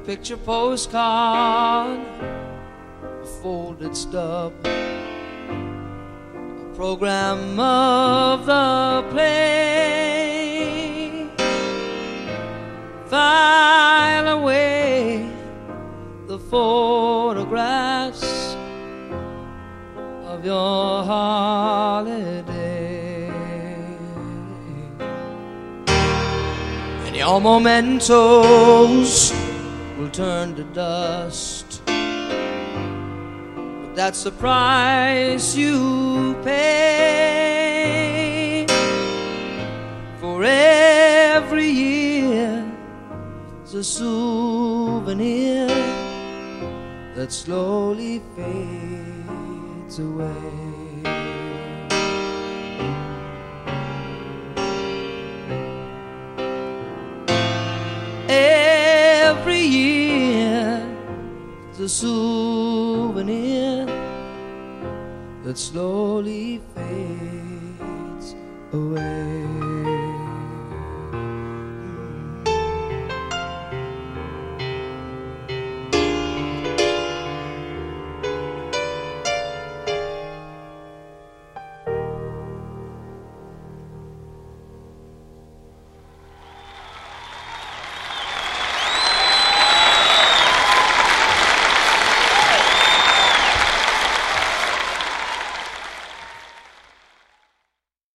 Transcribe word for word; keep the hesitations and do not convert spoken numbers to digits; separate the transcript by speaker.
Speaker 1: picture postcard, a folded stub, a program of the play. File away the photographs of your holiday, and your mementos will turn to dust, but that's the price you pay for every year. It's a souvenir that slowly fades away. Every year it's a souvenir that slowly fades away.